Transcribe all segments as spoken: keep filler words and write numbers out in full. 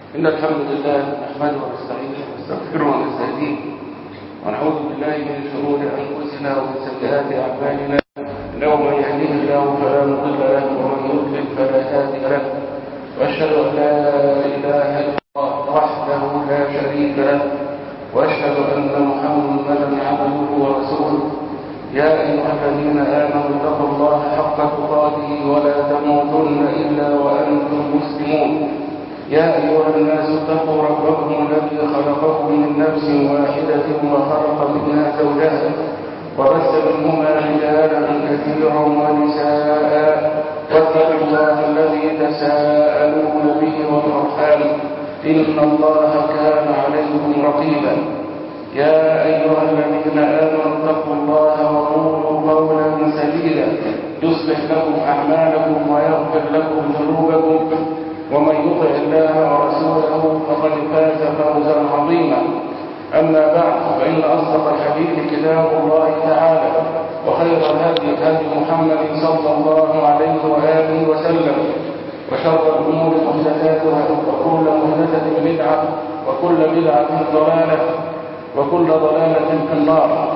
إن الحمد لله نحمده ونستعينه ونستغفره ونستهديه ونعوذ بالله من شرور أنفسنا ومن سيئات أعمالنا إنه من يهديه الله فلا مضل له ومن يضلل فلا هادي له وأشهد أن لا إله إلا الله وحده لا شريك له وأشهد أن محمدا عبده ورسوله يا أيها الذين آمنوا اتقوا الله حق تقاته ولا تموتن إلا وأنتم مسلمون يا أيها الناس اتقوا ربكم الذي خلقكم من نفس واحدة وخلق منها زوجها وبث منهما رجالا كثيرا ونساء واتقوا الله الذي تساءلون به والأرحام إن الله كان عليكم رقيبا يا أيها الذين آمنوا اتقوا الله وقولوا قولا سديدا يصلح لكم أعمالكم ويغفر لكم ذنوبكم ومن يطع الله ورسوله فقد فاز فوزا عظيما. أما بعد فإن أصدق الحديث كتاب الله تعالى وخير الهدي هدي محمد صلى الله عليه وآله وسلم وشر الأمور محدثاتها وكل محدثة بدعة وكل بدعة ضلالة وكل ضلالة في النار.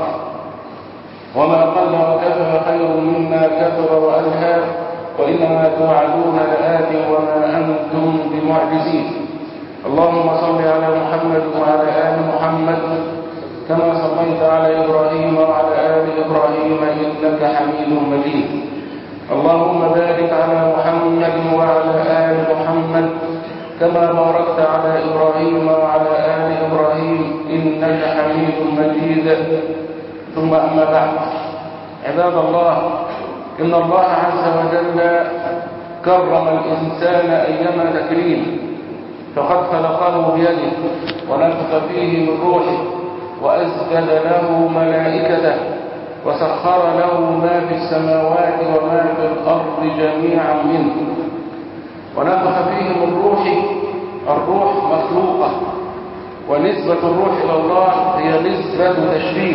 وما قل وكفى خير مما كثر وألهى وإنما توعدون لآت وما أنتم بمعجزين. اللهم صل على محمد وعلى آل محمد كما صليت على إبراهيم وعلى آل إبراهيم إنك حميد مجيد. اللهم بارك على محمد وعلى آل محمد كما باركت على إبراهيم وعلى آل إبراهيم إنك حميد مجيد. ثم أما بعد، عباد الله، إن الله عز وجل كرم الإنسان أيما تكريم، فقد خلقه بيده ونفخ فيه من روحه وأسجد له ملائكته وسخر له ما في السماوات وما في الأرض جميعا منه ونفخ فيه من روحه. الروح مخلوقة، ونسبة الروح إلى الله هي نسبة تشريف،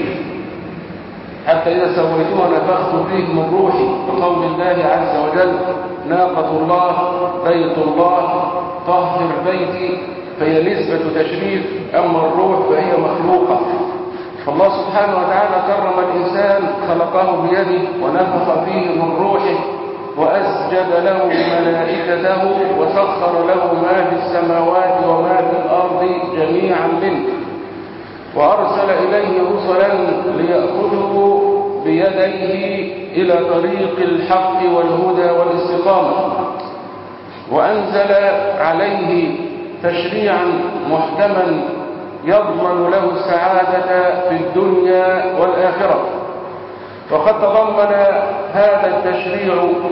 حتى إذا سويتها نفخت فيه من روحي، بقول الله عز وجل ناقة الله بيت الله طهر بيتي، فهي نسبة تشريف. أما الروح فهي مخلوقة. فالله سبحانه وتعالى كرم الإنسان، خلقه بيده ونفخ فيه من روحه وأسجد له ملائكته وسخر له ما في السماوات وما في الأرض جميعا منه، وأرسل إليه رسلا ليأخذوا بيديه إلى طريق الحق والهدى والاستقامة، وأنزل عليه تشريعا محكما يضمن له السعادة في الدنيا والآخرة. وقد تضمن هذا التشريع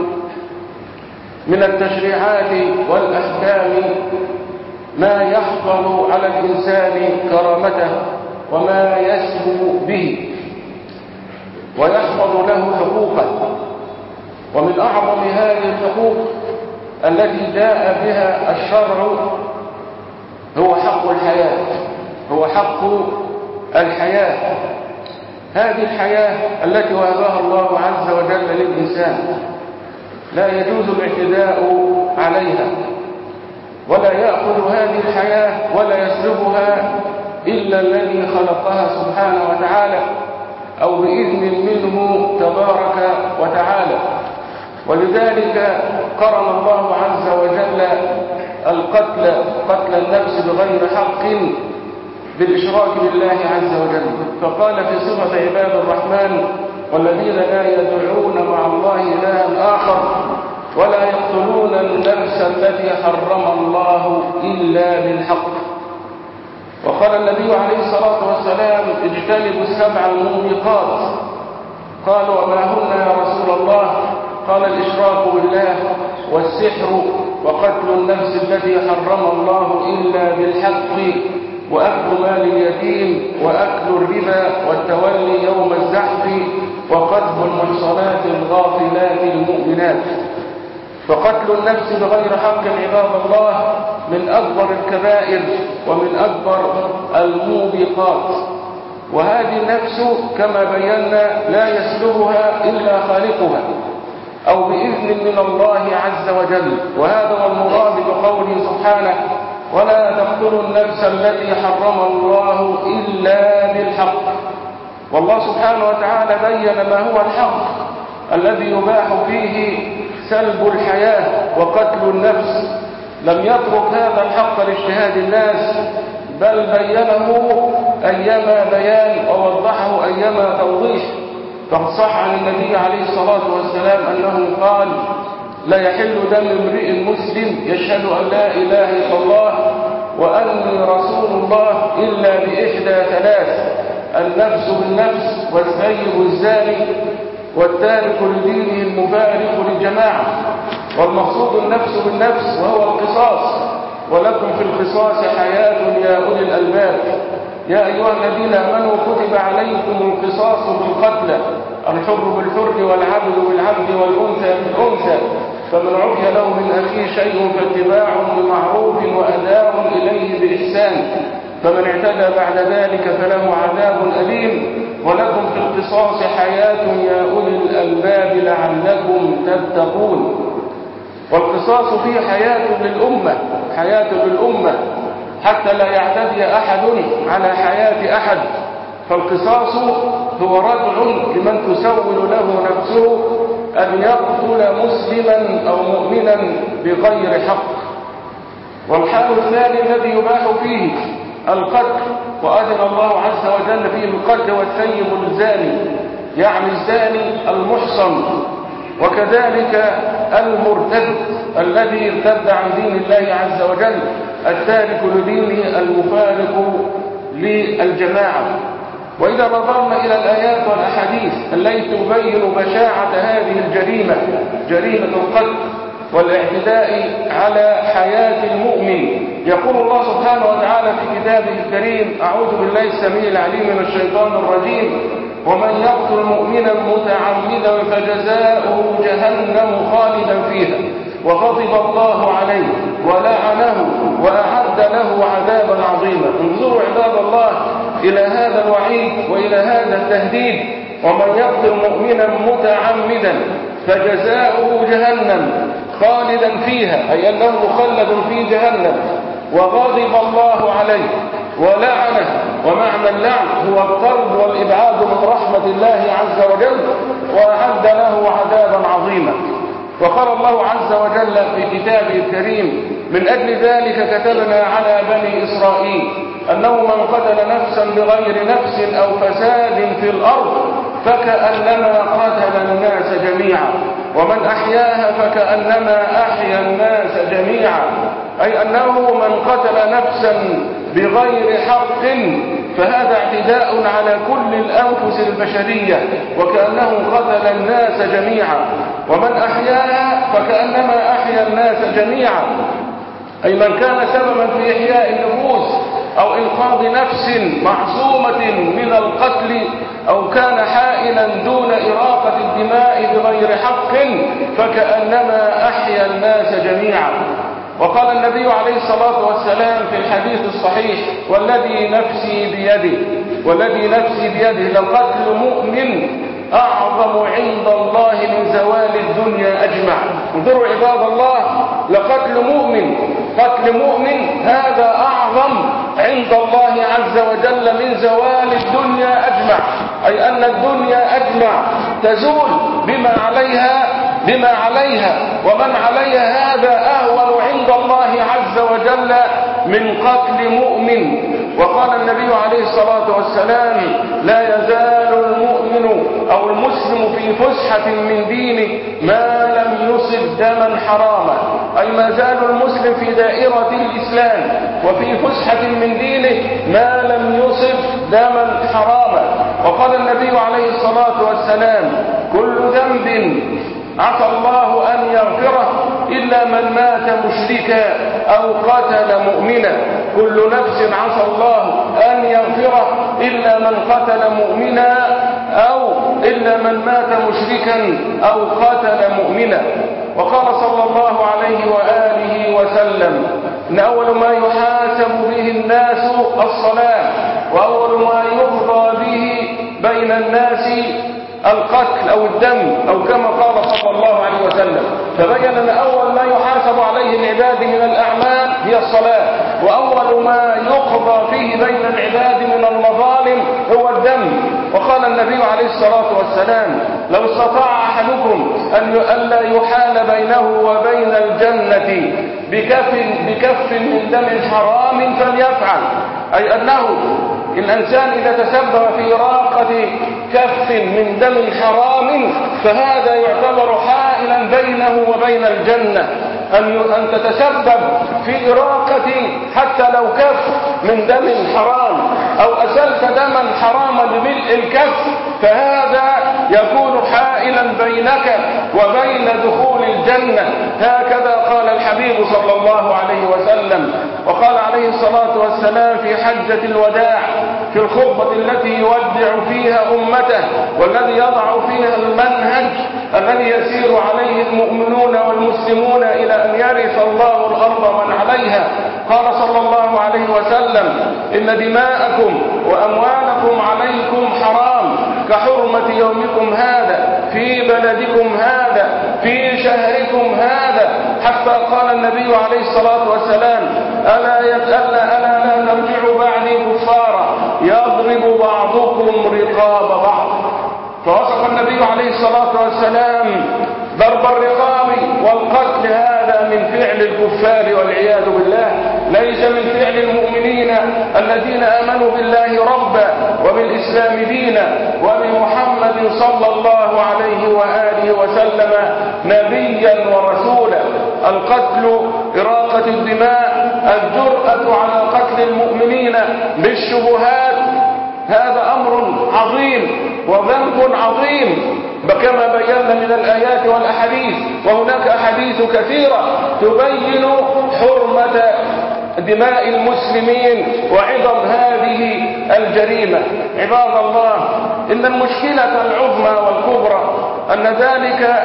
من التشريعات والأحكام ما يحفظ على الإنسان كرامته وما يسهو به ويحفظ له حقوقه. ومن أعظم هذه الحقوق التي جاء بها الشرع هو حق الحياة، هو حق الحياة. هذه الحياة التي وهبها الله عز وجل للإنسان لا يجوز الاعتداء عليها، ولا يأخذ هذه الحياة ولا يسلبها إلا الذي خلقها سبحانه وتعالى أو بإذن منه تبارك وتعالى. ولذلك قرن الله عز وجل القتل قتل النفس بغير حق بالإشراك بالله عز وجل، فقال في صفة عباد الرحمن والذين لا يدعون مع الله إلها آخر ولا يقتلون النفس التي حرم الله إلا بالحق. وقال النبي عليه الصلاة والسلام اجتنبوا السبع الموبقات. قالوا وما هن يا رسول الله؟ قال الإشراك بالله والسحر وقتل النفس التي حرم الله إلا بالحق وأكل مال اليتيم وأكل الربا والتولي يوم الزحف وقذف المحصنات الغافلات المؤمنات. فقتل النفس بغير حق عباد الله من أكبر الكبائر ومن أكبر الموبقات. وهذه النفس كما بينا لا يسلبها إلا خالقها أو بإذن من الله عز وجل. وهذا هو المراد بقوله سبحانه ولا تقتلوا النفس التي حرم الله إلا بالحق. والله سبحانه وتعالى بين ما هو الحق الذي يباح فيه سلب الحياة وقتل النفس. لم يترك هذا الحق لاجتهاد الناس، بل بينه أيما بيان ووضحه أيما توضيح. فقد صح عن النبي عليه الصلاة والسلام أنه قال: لا يحل دم امرئ مسلم يشهد أن لا إله إلا الله وأني رسول الله إلا بإحدى ثلاث: النفس بالنفس، والثيب الزاني، والتارك لدينه المفارق للجماعة. والمقصود النفس بالنفس وهو القصاص، ولكم في القصاص حياة يا أولي الألباب. يا أيها الذين آمنوا كتب عليكم القصاص في القتلى، الحر بالحر والعبد بالعبد والأنثى بالأنثى، فمن عفي له من أخيه شيء فاتباع بمعروف وأداء إليه بإحسان، فمن اعتدى بعد ذلك فله عذاب أليم. ولكم في القصاص حياة يا أولي الألباب لعلكم تتقون. والقصاص فيه حياة للأمة، حياة للأمة حتى لا يعتدي أحد على حياة أحد. فالقصاص هو ردع لمن تسول له نفسه أن يقتل مسلما أو مؤمنا بغير حق. والحال الثاني الذي يباح فيه القتل، وأذن الله عز وجل فيه القتل والثيب الزاني، يعني الزاني المحصن، وكذلك المرتد الذي ارتد عن دين الله عز وجل، التارك لدينه المفارق للجماعة. وإذا نظرنا إلى الآيات والأحاديث التي تبين بشاعة هذه الجريمة، جريمة القتل والاعتداء على حياة المؤمن، يقول الله سبحانه وتعالى في كتابه الكريم: أعوذ بالله السميع العليم من الشيطان الرجيم: ومن يقتل مؤمنا متعمدا فجزاؤه جهنم خالدا فيها وغضب الله عليه ولعنه وأعد له عذابا عظيما. انظروا عباد الله إلى هذا الوعيد وإلى هذا التهديد: ومن يقتل مؤمنا متعمدا فجزاؤه جهنم خالدا فيها، أي أنه مخلد في جهنم، وغضب الله عليه ولعنه. ومعنى اللعن هو الطرد والإبعاد من رحمة الله عز وجل، وأعد له عذابا عظيما. وقال الله عز وجل في كتابه الكريم: من أجل ذلك كتبنا على بني إسرائيل أنه من قتل نفسا بغير نفس أو فساد في الأرض فكأنما قتل الناس جميعا، ومن أحياها فكأنما أحيا الناس جميعا، أي أنه من قتل نفسا بغير حق فهذا اعتداء على كل الأنفس البشرية، وكأنه قتل الناس جميعا. ومن أحياها فكأنما أحيا الناس جميعا، أي من كان سببا في إحياء النفوس أو إنقاذ نفس معصومة من القتل، أو كان حائلا دون إراقة الدماء بغير حق فكأنما أحيا الناس جميعا. وقال النبي عليه الصلاة والسلام في الحديث الصحيح: والذي نفسي بيده والذي نفسي بيده لقتل مؤمن أعظم عند الله من زوال الدنيا أجمع. انظروا عباد الله، لقتل مؤمن، قتل مؤمن هذا أعظم عند الله عز وجل من زوال الدنيا أجمع، أي أن الدنيا أجمع تزول بما عليها بما عليها ومن عليها، هذا أهون عند الله عز وجل من قتل مؤمن. وقال النبي عليه الصلاة والسلام: لا يزال المؤمن أو المسلم في فسحة من دينه ما لم يصب دما حراما، أي ما زال المسلم في دائرة الإسلام وفي فسحة من دينه ما لم يصب دما حراما. وقال النبي عليه الصلاة والسلام: كل ذنب عسى الله أن يغفره إلا من مات مشركا أو قتل مؤمنا. كل نفس عسى الله أن يغفره إلا من قتل مؤمنا أو إلا من مات مشركا أو قتل مؤمنا. وقال صلى الله عليه وآله وسلم: إن أول ما يحاسب به الناس الصلاة، وأول ما يقضى به بين الناس القتل أو الدم، أو كما قال صلى الله عليه وسلم. فبين أن أول ما يحاسب عليه العباد من الأعمال هي الصلاة، وأول ما يقضى فيه بين العباد من المظالم هو الدم. وقال النبي عليه الصلاة والسلام: لو استطاع أحدكم أن ألا يحال بينه وبين الجنة بكف, بكف من دم حرام فليفعل. أي أنه الإنسان إذا تسبب في إراقة كف من دم حرام فهذا يعتبر حائلا بينه وبين الجنة. أن تتسبب في إراقة حتى لو كف من دم حرام أو أسلت دما حراما بملء الكف فهذا يكون حائلا بينك وبين دخول الجنة. هكذا قال الحبيب صلى الله عليه وسلم. وقال عليه الصلاة والسلام في حجة الوداع في الخطبة التي يودع فيها أمته والذي يضع فيها المنهج الذي يسير عليه المؤمنون والمسلمون إلى أن يرث الله الأرض ومن عليها، قال صلى الله عليه وسلم: إن دماءكم وأموالكم عليكم حرام كحرمة يومكم هذا في بلدكم هذا في شهركم هذا، حتى قال النبي عليه الصلاة والسلام: ألا ألا ألا لا ترجعوا بعدي كفارا يضرب بعضكم رقاب بعض. فوصف النبي عليه الصلاة والسلام ضرب الرقاب والقتل هذا من فعل الكفار والعياذ بالله، ليس من فعل المؤمنين الذين آمنوا بالله ربا وبالإسلام دينا وبمحمد صلى الله عليه وآله وسلم نبيا ورسولا. القتل إراقة الدماء، الجرأة على قتل المؤمنين بالشبهات، هذا أمر عظيم وذنب عظيم كما بينا من الآيات والأحاديث. وهناك أحاديث كثيرة تبين حرمة دماء المسلمين وعظم هذه الجريمة. عباد الله، إن المشكلة العظمى والكبرى أن ذلك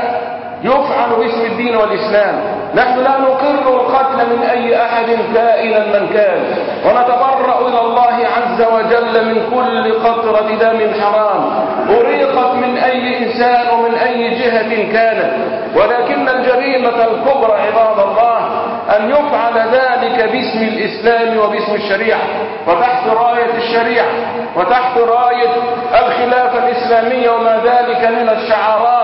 يفعل باسم الدين والإسلام. نحن لا نقر القتل من أي أحد كائنا من كان، ونتبرأ إلى الله عز وجل من كل قطرة دم حرام أريقت من أي إنسان ومن أي جهة كانت. ولكن الجريمة الكبرى عباد الله أن يفعل ذلك باسم الإسلام وباسم الشريعة وتحت راية الشريعة وتحت راية الخلافة الإسلامية وما ذلك من الشعارات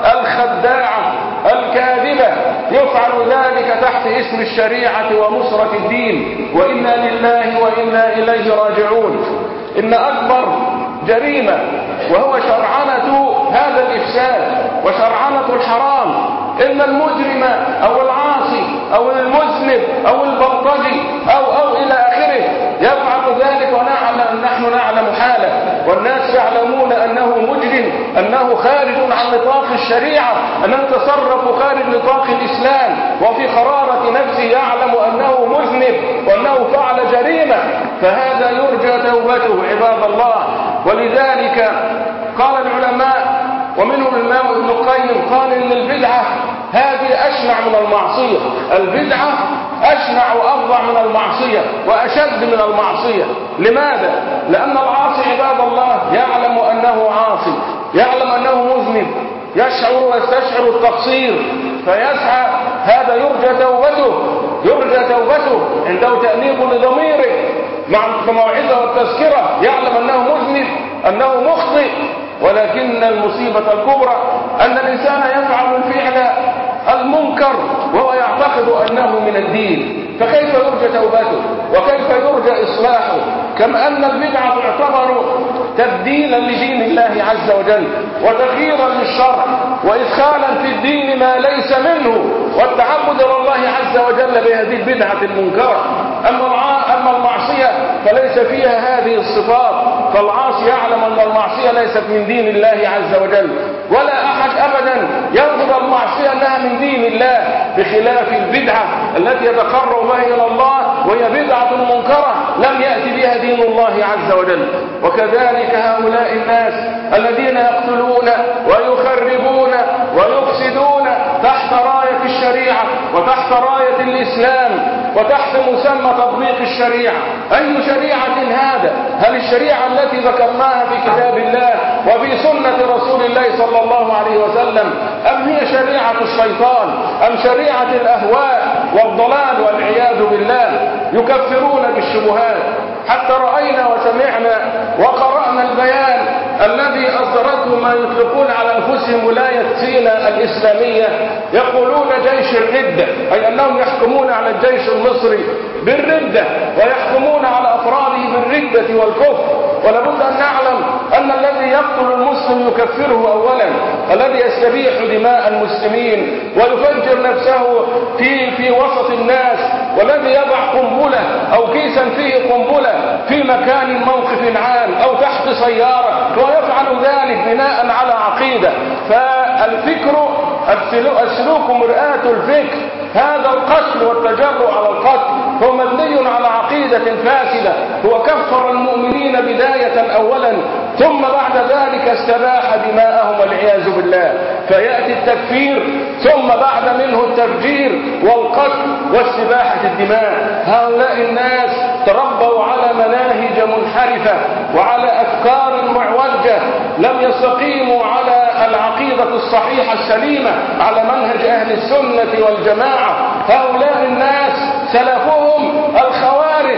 الخداعة الكاذبة. يفعل ذلك تحت اسم الشريعة ونصرة الدين، وإنا لله وإنا إليه راجعون. إن أكبر جريمة وهو شرعنة هذا الإفساد وشرعنة الحرام، إن المجرم أو العاصي أو المذنب أو البلطجي أو أو إلى آخره يفعل ذلك ونعلم نحن نعلم حاله والناس يعلمون أنه مجرم، أنه خارج عن نطاق الشريعة، أنه تصرف خارج نطاق الإسلام، وفي قرارة نفسه يعلم أنه مذنب وأنه فعل جريمة، فهذا يرجى توبته عباد الله. ولذلك قال العلماء ومنهم الإمام ابن القيم قال إن البدعة هذه أشنع من المعصية. البدعة أشنع وأفظع من المعصية وأشد من المعصية. لماذا؟ لأن العاصي عباد الله يعلم أنه عاصي، يعلم أنه مذنب، يشعر ويستشعر التقصير فيسعى، هذا يرجى توبته يرجى توبته عنده تأنيب لضميره مع الموعظة والتذكرة، يعلم أنه مذنب أنه مخطئ. ولكن المصيبة الكبرى أن الإنسان يفعل الفعل المنكر وهو يعتقد أنه من الدين، فكيف يرجى توبته وكيف يرجى إصلاحه؟ كما أن البدعة تعتبر تبديلا لدين الله عز وجل وتغييرا للشرع وإدخالا في الدين ما ليس منه والتعبد إلى الله عز وجل بهذه البدعة المنكرة. أما المعصية فليس فيها هذه الصفات، فالعاصي يعلم أن المعصية ليست من دين الله عز وجل، ولا أحد أبدا يرفض المعصية أنها من دين الله، بخلاف البدعة التي يتقرب بها إلى الله وهي بدعة منكرة لم يأتي بها دين الله عز وجل. وكذلك هؤلاء الناس الذين يقتلون ويخربون ويفسدون تحت راية الشريعة وتحت راية الإسلام وتحت مسمى تطبيق الشريعة. أي شريعة هذا؟ هل الشريعة التي ذكرناها في كتاب الله وفي سنة رسول الله صلى الله عليه وسلم، أم هي شريعة الشيطان، أم شريعة الأهواء والضلال والعياذ بالله؟ يكفرون بالشبهات، حتى رأينا وسمعنا وقرأنا البيان الذي أصدرته ما يطلقون على أنفسهم ولاية سيناء الإسلامية، يقولون جيش الردة، أي أنهم يحكمون على الجيش المصري بالردة ويحكمون على أفراده بالردة والكفر. ولابد أن نعلم أن الذي يقتل المسلم يكفره أولا، الذي يستبيح دماء المسلمين ويفجر نفسه في في وسط الناس، والذي يضع قنبلة أو كيسا فيه قنبلة في مكان موقف عام أو تحت سيارة، ويفعل ذلك بناء على عقيدة. فالفكر السلوك مرآة الفكر، هذا القتل والتجرؤ على القتل هو مبني على عقيدة فاسدة. هو كفر المؤمنين بداية أولا، ثم بعد ذلك استباح دماءهم والعياذ بالله، فيأتي التكفير ثم بعد منه التفجير والقتل واستباحة الدماء. هؤلاء الناس تربوا على مناهج منحرفة وعلى أفكار معوجة، لم يستقيموا على العقيدة الصحيحة السليمة على منهج أهل السنة والجماعة. هؤلاء الناس سلفهم الخوارج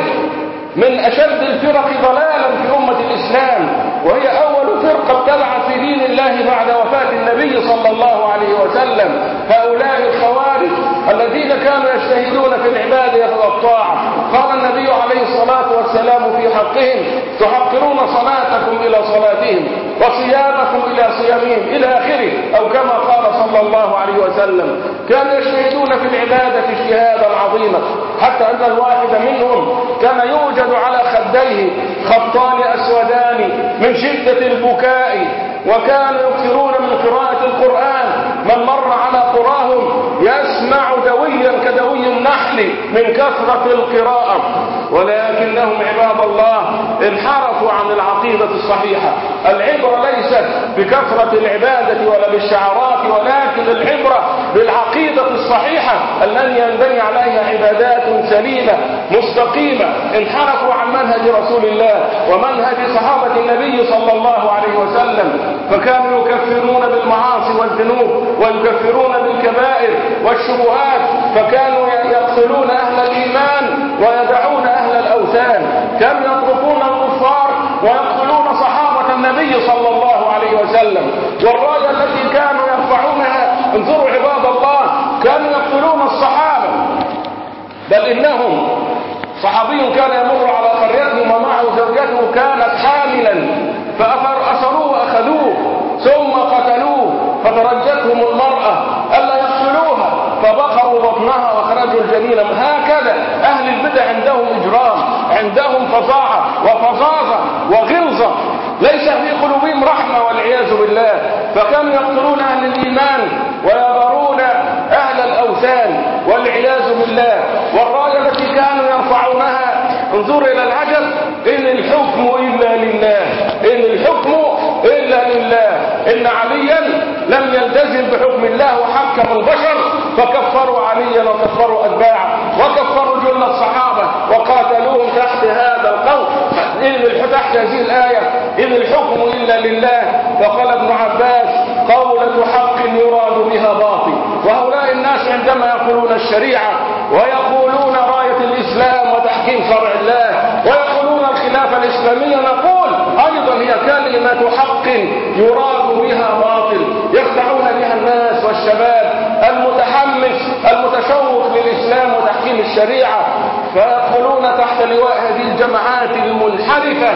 من أشد الفرق ضلالا في أمة الإسلام، وهي أول فرقة ابتدعت في دين الله بعد وفاة النبي صلى الله عليه وسلم. هؤلاء الخوارج الذين كانوا يجتهدون في العبادة والطاعة، قال النبي عليه الصلاة والسلام في حقهم: تحقرون صلاتكم إلى صلاتهم وصيامكم إلى صيامهم، إلى آخره، أو كما قال صلى الله عليه وسلم. كانوا يجتهدون في العبادة اجتهادا عظيما، حتى أن الواحد منهم كان يوجد على خديه خطان أسودان من شدة البكاء، وكانوا يكثرون من قراءة القرآن. من مر على قراهم يسمع دويا كدوي النحل من كثرة القراءة، ولكنهم عباد الله انحرفوا عن العقيدة الصحيحة. العبرة ليست بكثرة العبادة ولا بالشعارات، ولكن العبرة بالعقيدة الصحيحة التي ينبني عليها عبادات سليمة مستقيمة. انحرفوا عن منهج رسول الله ومنهج صحابة النبي صلى الله عليه وسلم، فكانوا يكفرون بالمعاصي والذنوب ويكفرون بالكبائر والشبهات، فكانوا يقتلون أهل الإيمان ويدعون أهل الأوثان، كانوا يتركون الكفار ويقتلون صحابة النبي صلى الله عليه وسلم. والراية التي كانوا يرفعونها، انظروا عباد الله، كانوا يقتلون الصحابة، بل إنهم صحابي كان يمر على قريتهم ومعه زوجته كانت حاملا، فأسروه وأخذوه ثم قتلوه، فترجتهم المرأة ألا يقتلوها فبقروا بطنها وخرجوا الجنين. هكذا أهل البدع عندهم إجرام، عندهم فظاعة وفظاظة وغلظة، ليس في قلوبهم رحمة والعياذ بالله. فكانوا يقتلون أهل الإيمان ويبرون أهل الأوثان والعياذ بالله. والراية التي كانوا يرفعونها، انظر إلى العجب: إن الحكم إلا لله، إن الحكم إلا لله. إن عليا لم يلتزم بحكم الله وحكم البشر، فكفروا عليا وكفروا أتباعه وكفروا جل الصحابة وقاتلوهم تحت هذا القول، إن تحت هذه الآية: إن الحكم إلا لله. وقال ابن عباس: قولة حق يراد بها باطل. وهؤلاء الناس عندما يقولون الشريعة ويقولون راية الإسلام وتحكيم شرع الله ويقولون الخلافة الإسلامية، نقول أيضا هي كلمة حق يراد بها باطل، يخدعون بها الناس والشباب المتحمس المتشوق للإسلام وتحكيم الشريعة، فيدخلون تحت لواء هذه الجماعات المنحرفة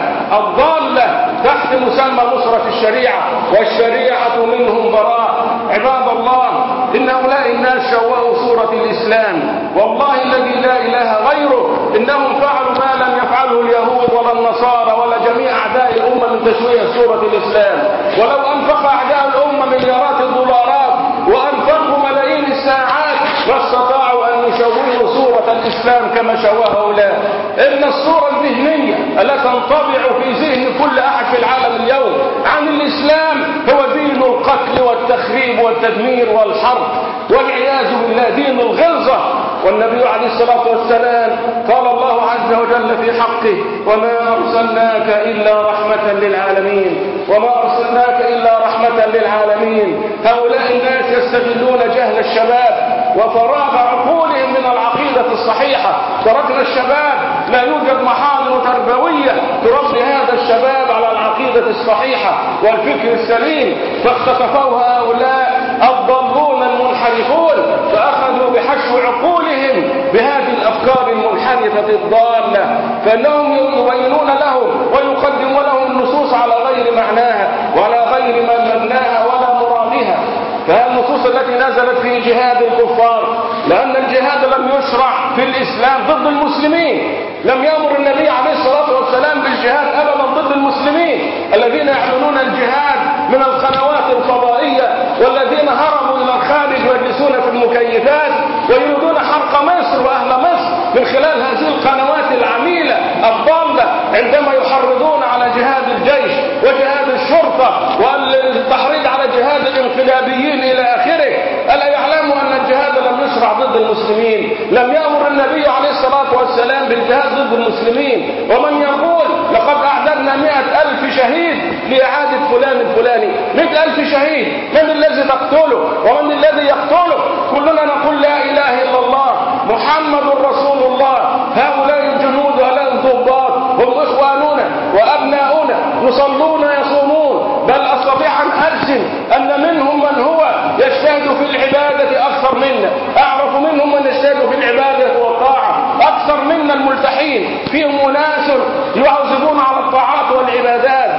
الضالة تحت مسمى نصرة الشريعة، والشريعة منهم براء. عباد الله، إن هؤلاء الناس شوهوا صورة الإسلام، والله الذي لا إله غيره إنهم فعلوا ما لم يفعله اليهود ولا النصارى ولا جميع أعداء الأمة من تشويه صورة الإسلام. ولو أنفق أعداء الأمة مليارات الدولارات وأنفقوا ملايين الساعات ما استطاعوا أن يشوهوا صورة الإسلام كما شوه هؤلاء. إن الصورة الذهنية التي تنطبع في ذهن كل أحد في العالم اليوم عن الإسلام هو دين القتل والتخريب والتدمير والحرب والعياذ بالله، دين الغلظة. والنبي عليه الصلاة والسلام قال الله عز وجل في حقه: وما أرسلناك إلا رحمة للعالمين، وما أرسلناك إلا رحمة للعالمين. هؤلاء الناس يستغلون جهل الشباب وفراغ عقولهم من العقيدة الصحيحة. تركنا الشباب لا يوجد محاضر تربوية تربي هذا الشباب على العقيدة الصحيحة والفكر السليم، فاختطفوها هؤلاء الضالون المنحرفون فأخذوا بحشو عقولهم بهذه الأفكار المنحرفة الضالة، فإنهم يبينون لهم ويقدمون لهم النصوص على غير معناها وعلى غير مبناها ولا مرادها. فالنصوص التي نزلت في جهاد الكفار، لأن الجهاد لم يشرع في الإسلام ضد المسلمين، لم يأمر النبي عليه الصلاة والسلام بالجهاد أبدا ضد المسلمين الذين يعلنون الجهاد من القنوات الفضائية والذين هربوا إلى الخارج ويجلسون في المكيفات ويريدون حرق مصر وأهل مصر من خلال هذه القنوات العميلة الضالة، عندما يحرضون على جهاد الجيش وجهاد الشرطة والتحريض على جهاد الانقلابيين إلى آخره. ألا يعلموا أن الجهاد لم يشرع ضد المسلمين؟ لم يأمر النبي عليه الصلاة والسلام بالجهاد ضد المسلمين. ومن يقول لقد أعددنا مئة ألف شهيد لإعادة فلان الفلاني، مئة ألف شهيد، من الذي تقتله ومن الذي يقتله؟ كلنا نقول لا إله إلا الله محمد رسول الله. هؤلاء الجنود وهؤلاء الضباط هم إخواننا وأبناؤنا، يصلون يصومون، بل أستطيع أن أجزم أن منهم من هو يجتهد في العبادة أكثر منا، أعرف منهم من يجتهد في العبادة والطاعة أكثر منا الملتحين، فيهم أناس يواظبون على الطاعات والعبادات،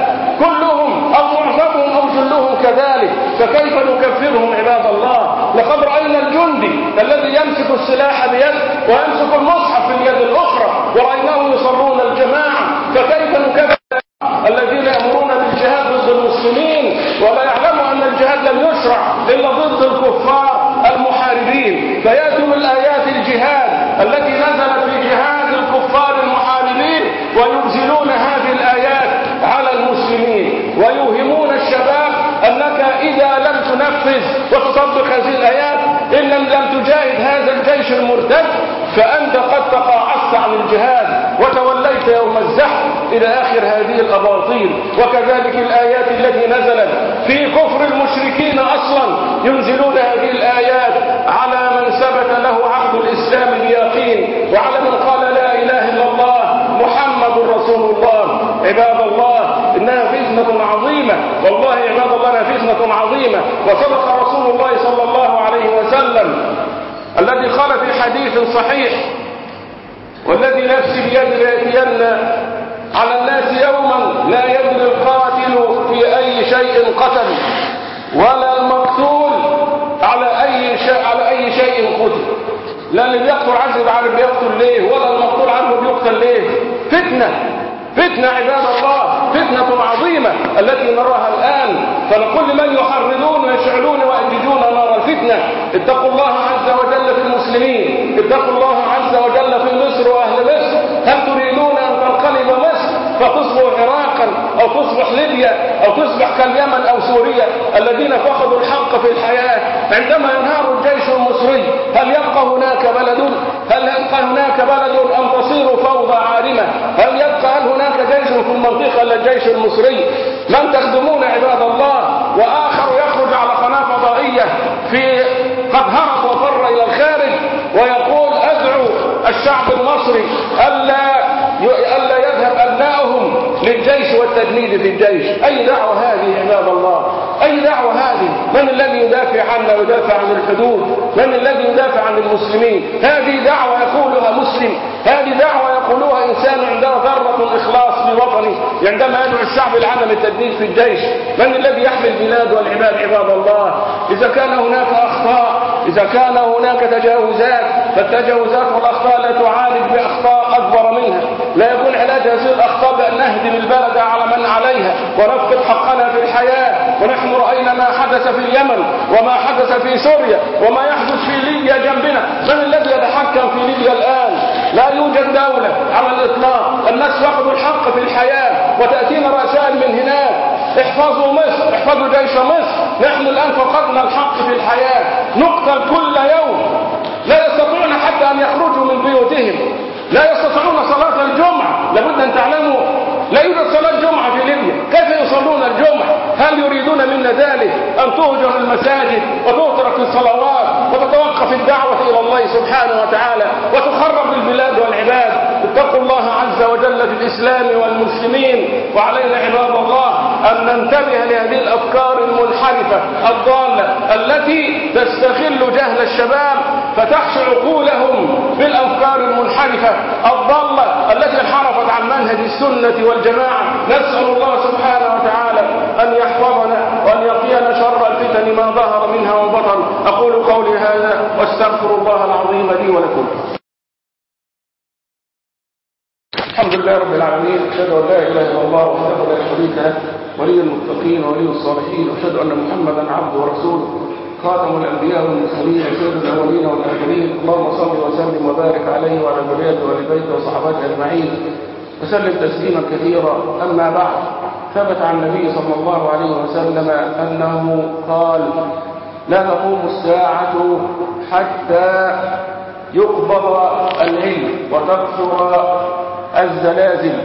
كلهم أو معظمهم أو جلهم كذلك، فكيف نكفرهم عباد الله؟ لقد رأينا الجندي الذي يمسك السلاح بيد ويمسك المصحف في اليد الأخرى ورأيناهم يصلون الجماعة، فكيف نكفر الذين يأمرون بالجهاد ضد المسلمين ولا يعلموا أن الجهاد لم يشرع إلا ضد الكفار المحاربين؟ فيأتوا بالآيات الجهاد التي نزلت في جهاد الكفار المحاربين وينزلون هذه الآيات على المسلمين ويوهمون الشباب أنك إذا لم تنفذ وتطبق هذه الآيات، إن لم تجاهد هذا الجيش المرتد فأنت قد تقاعست عن الجهاد وتوليت يوم الزحف إلى آخر هذه الأباطيل. وكذلك الآيات التي نزلت في كفر المشركين أصلا ينزلون هذه الآيات على من ثبت له عقد الإسلام بيقين وعلى من قال لا إله إلا الله محمد رسول الله. عباد الله إنها فتنة عظيمة، والله عباد الله إنها فتنة عظيمة. وصدق رسول الله صلى الله عليه وسلم الذي قال في حديث صحيح: والذي نفسي بيده ليأتين على الناس يوما لا يدري القاتل في أي شيء قتل ولا المقتول على أي شيء على أي شيء قتل. لا اللي بيقتل عنه عارف بيقتل ليه، ولا المقتول عنه بيقتل ليه. فتنة فتنة عباد الله، فتنة عظيمة التي نراها الآن. فلكل من يحرضون ويشعلون ويأججون نار الفتنة اتقوا الله عز وجل في المسلمين، اتقوا الله عز وجل في مصر وأهل مصر. هل تريدون أن تنقلب مصر فتصبح عراقا أو تصبح ليبيا أو تصبح كاليمن أو سوريا الذين فقدوا الحق في الحياة عندما ينهار الجيش المصري؟ هل يبقى هناك بلد؟ هل يبقى هناك بلد أم تصير فوضى عارمة؟ هل يبقى هل هناك جيش في المنطقة إلا الجيش المصري؟ من تخدمون عباد الله؟ وآخر يخرج على قناة فضائية في قد هرب وفر إلى الخارج ويقول أدعو الشعب المصري ألا ألا يذهب أبنائهم للجيش والتجنيد في الجيش. أي دعوة هذه عباد الله؟ أي دعوة هذه؟ من الذي يدافع عنا ويدافع عن الحدود؟ من الذي يدافع عن المسلمين؟ هذه دعوة يقولها مسلم، هذه دعوة يقولها إنسان عنده ذرة إخلاص لوطنه عندما يدعو الشعب لعدم التجنيد في الجيش. من الذي يحمي البلاد والعباد عباد الله؟ إذا كان هناك أخطاء، إذا كان هناك تجاوزات، فالتجاوزات والأخطاء لا تعالج بأخطاء أكبر منها. لا يكون علاج هذه الأخطاء بأن نهدم البلد على من عليها ونفقد حقنا في الحياة. ونحن رأينا ما حدث في اليمن وما حدث في سوريا وما يحدث في ليبيا جنبنا. من الذي يتحكم في ليبيا الآن؟ لا يوجد دولة على الإطلاق. الناس فقدوا الحق في الحياة وتأتينا رسائل من هناك: احفظوا مصر، احفظوا جيش مصر. نحن الآن فقدنا الحق في الحياة، نقتل كل يوم، لا يستطيعون حتى أن يخرجوا من بيوتهم، لا يستطيعون صلاة الجمعة. لابد أن تعلموا لا يوجد صلاة جمعة في ليبيا. كيف يصلون الجمعة؟ هل يريدون منا ذلك؟ أن تهجر المساجد وتترك الصلوات وتتوقف توقف الدعوة إلى الله سبحانه وتعالى وتخرب البلاد والعباد. اتقوا الله عز وجل في الإسلام والمسلمين. وعلينا عباد الله أن ننتبه لهذه الأفكار المنحرفة الضالة التي تستغل جهل الشباب فتحشي عقولهم بالأفكار المنحرفة الضالة التي انحرفت عن منهج السنة والجماعة. نسأل الله سبحانه وتعالى أن يحفظنا وأن يقينا شر الفتن ما ظهر منها وبطن. أقول قولي هذا واستغفر الله العظيم لي ولكم. الحمد لله رب العالمين، أشهد أن لا إله إلا الله وحده لا شريك له ولي المتقين ولي الصالحين، وأشهد أن محمدا عبده ورسوله خاتم الأنبياء والمرسلين سيد الأولين والآخرين. اللهم صل وسلم وبارك عليه وعلى ذريته وآل بيته وصحابته أجمعين وسلم تسليما كثيرا. أما بعد، ثبت عن النبي صلى الله عليه وسلم أنه قال: لا تقوم الساعة حتى يقبض العلم وتكثر الزلازل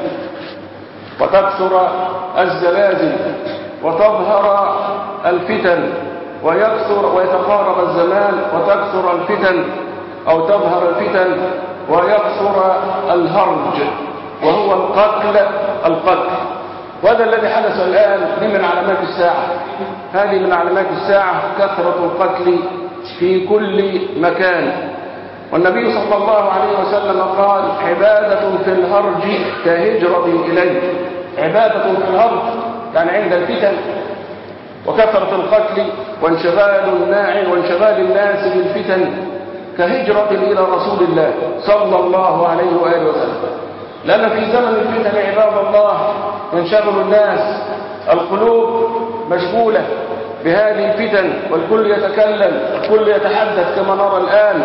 وتكثر الزلازل وتظهر الفتن ويكثر ويتقارب الزمان وتكثر الفتن أو تظهر الفتن ويكثر الهرج وهو القتل القتل وهذا الذي حدث الآن. دي من علامات الساعة، هذه من علامات الساعة كثرة القتل في كل مكان. والنبي صلى الله عليه وسلم قال: عبادة في الهرج كهجرة إليه. عبادة في الهرج يعني عند الفتن وكثرة القتل وانشغال الناعي وانشغال الناس بالفتن كهجرة إلى رسول الله صلى الله عليه وآله وسلم. لأن في زمن الفتن عباد الله ينشغل الناس، القلوب مشغولة بهذه الفتن والكل يتكلم والكل يتحدث كما نرى الآن،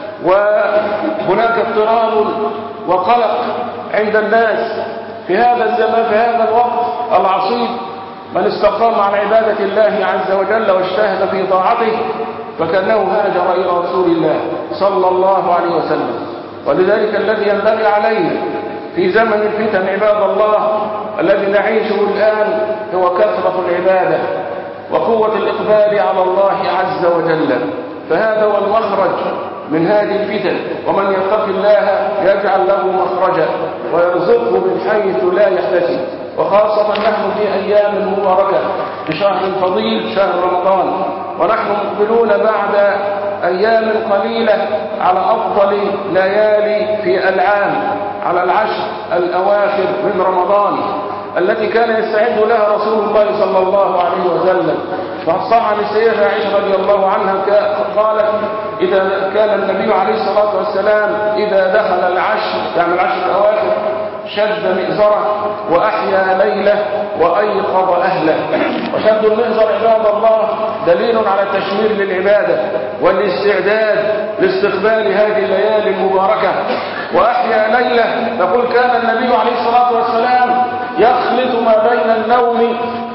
وهناك اضطراب وقلق عند الناس في هذا الزمان في هذا الوقت العصيب. من استقام على عبادة الله عز وجل واجتهد في طاعته فكأنه هاجر إلى رسول الله صلى الله عليه وسلم. ولذلك الذي ينبغي علينا في زمن الفتن عباد الله الذي نعيشه الآن هو كثرة العبادة وقوة الإقبال على الله عز وجل. فهذا هو المخرج من هذه الفتن. ومن يتق الله يجعل له مخرجا ويرزقه من حيث لا يحتسب. وخاصة نحن في أيام مباركة بشهر فضيل شهر رمضان، ونحن مقبلون بعد أيام قليلة على أفضل ليالي في العام، على العشر الأواخر من رمضان التي كان يستعد لها رسول الله صلى الله عليه وسلم. فصح عن السيدة عائشة رضي الله عنها قالت: إذا كان النبي عليه الصلاة والسلام إذا دخل العشر يعني العشر الأواخر شد مئزره وأحيا ليله وأيقظ أهله. وشد المئزر عباد الله دليل على التشمير للعبادة والاستعداد لاستقبال هذه الليالي المباركة. وأحيا ليله نقول كان النبي عليه الصلاة والسلام يخلط ما بين النوم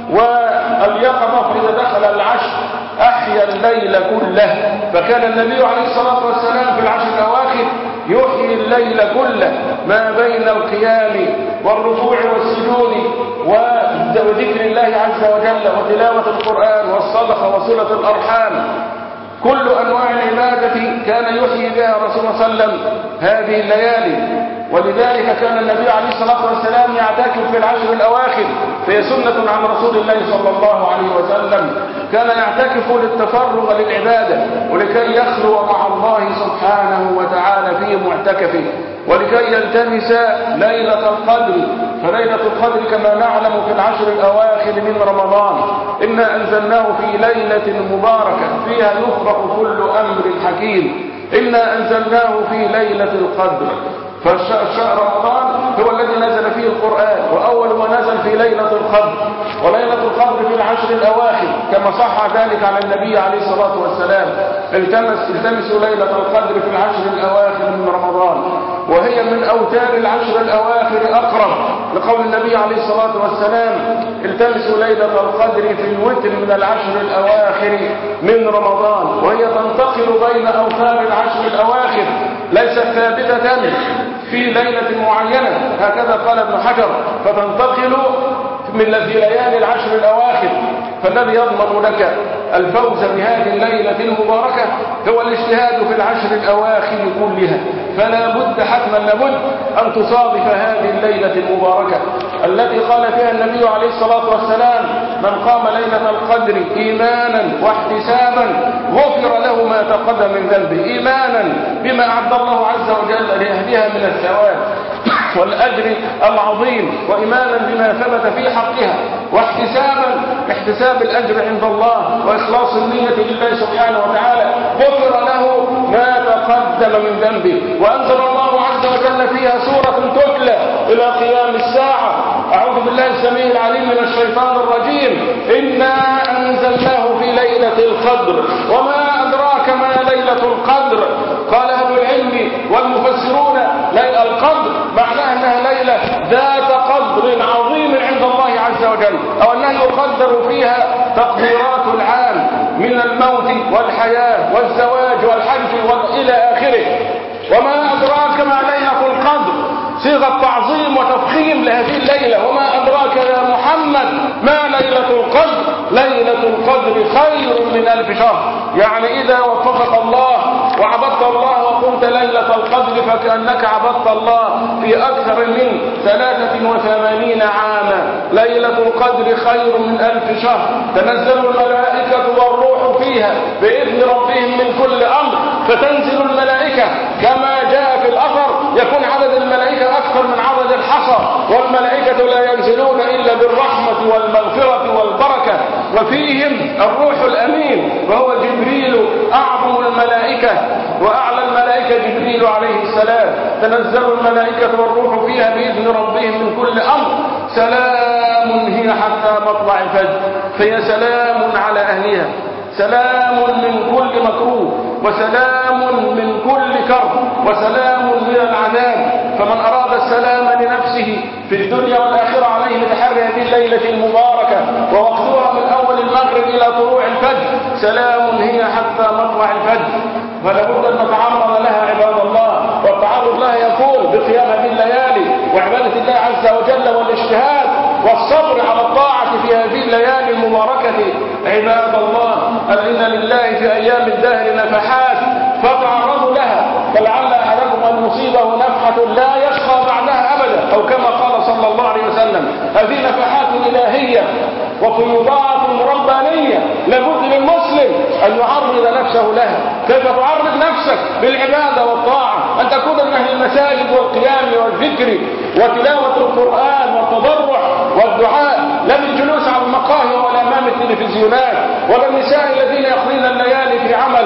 واليقظة. فإذا دخل العشر أحيا الليل كله. فكان النبي عليه الصلاة والسلام في العشر الأواخر يحيي الليل كله ما بين القيام والركوع والسجود وذكر الله عز وجل وتلاوة القرآن والصدقة وصلة الأرحام. كل أنواع العبادة كان يحيي بها رسول الله صلى الله عليه وسلم هذه الليالي. ولذلك كان النبي عليه الصلاة والسلام يعتكف في العشر الأواخر، فهي سنة عن رسول الله صلى الله عليه وسلم. كان يعتكف للتفرغ للعبادة ولكي يخلو مع الله سبحانه وتعالى في معتكفه ولكي يلتمس ليلة القدر. فليلة القدر كما نعلم في العشر الأواخر من رمضان. إنا أنزلناه في ليلة مباركة فيها يفرق كل أمر حكيم. إنا أنزلناه في ليلة القدر. فالشهر رمضان هو الذي نزل فيه القرآن، وأول ما نزل في ليلة القدر. وليلة القدر في العشر الأواخر كما صح ذلك على النبي عليه الصلاة والسلام. التمس التمسوا ليلة القدر في العشر الأواخر من رمضان، وهي من أوتار العشر الأواخر أقرب، لقول النبي عليه الصلاة والسلام: التمسوا ليلة القدر في الوتر من العشر الأواخر من رمضان. وهي تنتقل بين أوتار العشر الأواخر، ليست ثابتة في ليلة معينة هكذا قال ابن حجر، فتنتقل من في ليالي العشر الأواخر. فالذي يضمن لك الفوز بهذه الليلة المباركة هو الاجتهاد في العشر الأواخر كلها. فلا بد حتما لابد أن تصادف هذه الليلة المباركة التي قال فيها النبي عليه الصلاة والسلام: من قام ليلة القدر إيمانا واحتسابا غفر له ما تقدم من ذنبه. إيمانا بما أعد الله عز وجل لأهلها من الثواب والأجر العظيم، وإيمانا بما ثبت في حقها، واحتسابا احتساب الأجر عند الله وإخلاص النية لله سبحانه وتعالى غفر له ما تقدم من ذنبه. وأنزل الله عز وجل فيها سورة تتلى إلى قيام الساعة. أعوذ بالله السميع العليم من الشيطان الرجيم: إنا أنزلناه في ليلة القدر وما أدراك ما ليلة القدر. قال أهل العلم والمفسرون ليلة القدر معناها أنها ليلة ذات قدر عظيم عند الله عز وجل، أو أنها يقدر فيها تقديرات العام من الموت والحياة والزواج والحج وإلى آخره. وما أدراك ما ليلة القدر صيغة تعظيم وتفخيم لهذه الليلة. وما أدراك يا محمد ما ليلة القدر؟ ليلة القدر خير من ألف شهر. يعني إذا وفقك الله وعبدت الله وقمت ليلة القدر فكأنك عبدت الله في أكثر من ثلاثة وثمانين عاما. ليلة القدر خير من ألف شهر. تنزل الملائكة والروح فيها بإذن ربهم من كل أمر. فتنزل الملائكة كما جاء في الأثر يكون عدد الملائكة أكثر من عدد الحصى، والملائكة لا ينزلون إلا بالرحمة والمغفرة والبركة، وفيهم الروح الأمين وهو جبريل أعظم الملائكة وأعلى الملائكة جبريل عليه السلام. تنزل الملائكة والروح فيها بإذن ربهم من كل أمر. سلام هي حتى مطلع الفجر. فهي سلام على أهلها، سلام من كل مكروه، وسلام من كل كرب، وسلام من العذاب. فمن أراد السلام لنفسه في الدنيا والآخرة عليه بتحري هذه الليلة المباركة، ووقتها من أول المغرب إلى طلوع الفجر. سلام هي حتى مطلع الفجر. فلا بد أن نتعرض لها عباد الله، والتعرض لها يكون بقيام هذه الليالي وعبادة الله عز وجل والاجتهاد والصبر على الطاعة في هذه الليالي المباركة. عباد الله، إن لله في أيام الدهر نفحات فتعرضوا لها، فلعل أحدكم أن يصيبه نفحة لا يشقى بعدها أبدا، أو كما قال صلى الله عليه وسلم: هذه نفحات إلهية وفيوضات ربانية لابد للمسلم أن يعرض نفسه لها. كيف تعرض نفسك بالعبادة والطاعة؟ أن تكون من أهل المساجد والقيام والذكر وتلاوة القرآن والتضرع والدعاء، لا بالجلوس على المقاهي ولا أمام التلفزيونات، ولا النساء الذين يقضين الليالي في عمل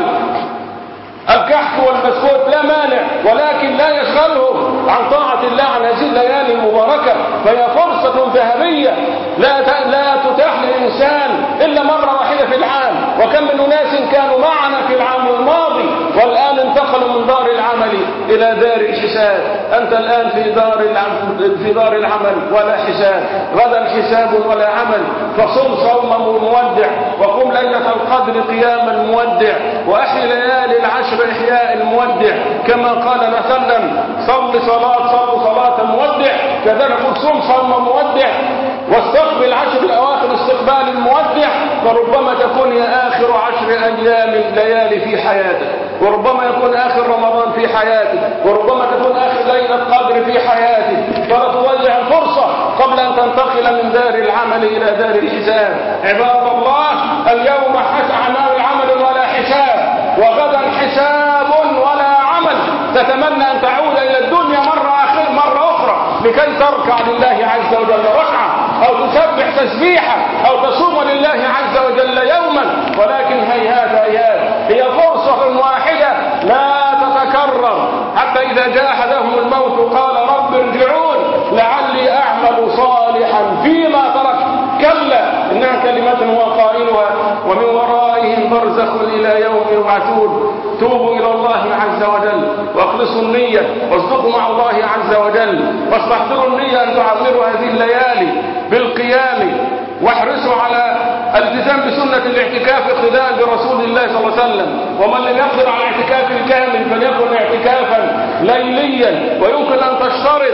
الكحك والبسكوت. لا مانع، ولكن لا يشغلهم عن طاعة الله عن هذه الليالي المباركة. فهي فرصة ذهبية لا لا تتاح للإنسان إلا مرة واحدة في العام. وكم من أناس كانوا معنا في العام الماضي والآن انتقلوا من دار العمل إلى دار الحساب. أنت الآن في دار العمل في دار العمل ولا حساب، غدا حساب ولا عمل. فصم صوم مودع، وقم ليلة القدر قياما مودع، وأحي ليالي العشر إحياء المودع. كما قال وسلم: صل صلاة صل صلاة مودع. كذلك قل صم صوم مودع، واستقبل عشر الأواخر استقبال المودع. فربما تكون يا آخر عشر أيام ليالي في حياتك، وربما يكون آخر رمضان في حياتك، وربما تكون آخر ليلة قدر في حياتك. فلا تضيع الفرصة قبل أن تنتقل من دار العمل إلى دار الحساب. عباد الله، اليوم أعمال العمل ولا حساب، وغدا حساب ولا عمل. تتمنى أن تعود إلى الدنيا مرة آخر مرة أخرى لكي تركع لله عز وجل ركعة، أو تسبح تسبيحة، أو تصوم لله عز وجل يوما. ولكن هيهات هيهات، هي فرصة واحدة لا تتكرر. حتى إذا جاء أحدهم الموت قال: رب ارجعون لعلي أعمل صالحا فيما تركت. كلا إنها كلمة هو قائلها ومن ورائهم برزخ إلى يوم يبعثون. توبوا إلى الله عز وجل، واخلصوا النية، واصدقوا مع الله عز وجل، واستحضروا النية أن تعمروا هذه الليالي بالقيام، واحرصوا على الالتزام بسنة الاعتكاف اقتداء برسول الله صلى الله عليه وسلم. ومن لم يقدر على الاعتكاف الكامل فليكن اعتكافا ليليا. ويمكن أن تشترط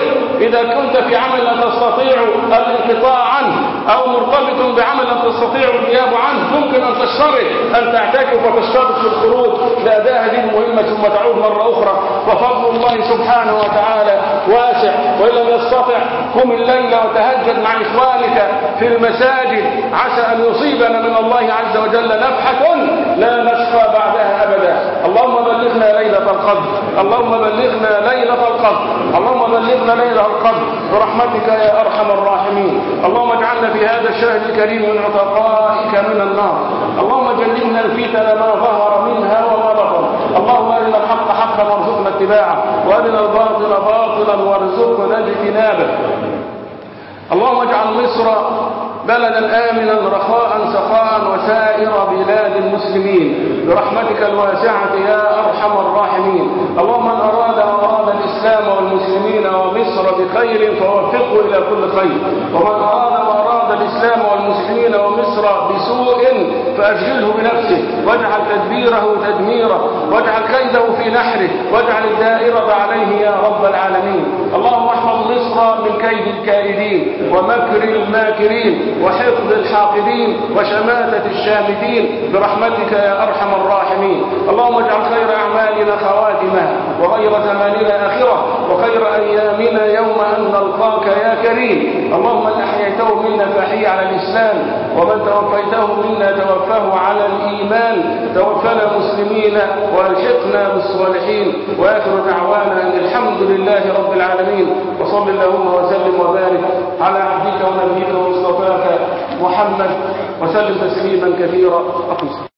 إذا كنت في عمل لا تستطيع الانقطاع عنه أو مرتبط بعمل لا تستطيع الغياب عنه، ممكن أن تشترط أن تعتكف وتشترط في الخروج لأداء هذه المهمة ثم تعود مرة أخرى. وفضل الله سبحانه وتعالى واسع. وإن لم يستطع قم الليل وتهجد مع إخوانك في المساجد عسى أن يصيبنا من الله عز وجل نفحة لا نشقى بعدها أبدا. اللهم بلغنا ليلة القدر، اللهم بلغنا ليلة القدر، اللهم بلغنا ليلة القدر برحمتك يا أرحم الراحمين. اللهم اجعلنا في هذا الشهر الكريم من عتقائك من النار. اللهم جنبنا الفتن ما ظهر منها وما بطن. اللهم أرنا الحق حقا وارزقنا اتباعه، وأرنا الباطل باطلا وارزقنا اجتنابه. اللهم اجعل مصر بلدا آمنا رخاء سخاء وسائر بلاد المسلمين برحمتك الواسعة يا أرحم الراحمين. اللهم من أراد وأراد الإسلام والمسلمين ومصر بخير فوفقه إلى كل خير، ومن أراد وأراد الإسلام والمسلمين ومصر بسوء فأشغله بنفسه واجعل تدبيره تدميره واجعل كيده في نحره واجعل الدائرة عليه يا رب العالمين. اللهم احفظ مصر من كيد الكائدين ومكر الماكرين وحفظ الحاقدين وشماتة الشامتين برحمتك يا أرحم الراحمين. اللهم اجعل خير أعمالنا خواتمها وخير زماننا آخرة وخير أيامنا يوم أن نلقاك يا كريم. اللهم من أحييته منا فأحيي على الإسلام، ومن توفيته منا توفاه على الإيمان. توفنا مسلمين والحقنا بالصالحين. وآخر دعوانا أن الحمد لله رب العالمين. وصل اللهم وسلم وبارك على عبدك ونبيك ومصطفاك محمد وسلم تسليما كثيرا. أقم